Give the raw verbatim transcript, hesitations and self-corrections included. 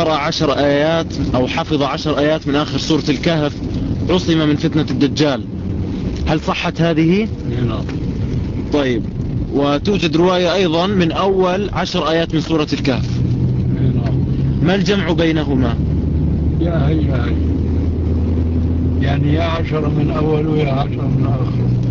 قرأ عشر آيات أو حفظ عشر آيات من آخر سورة الكهف عصم من فتنة الدجال، هل صحت هذه؟ نعم. طيب، وتوجد رواية أيضا من أول عشر آيات من سورة الكهف. نعم. ما الجمع بينهما؟ يا هي هي يعني يا عشر من أول ويا عشر من آخر.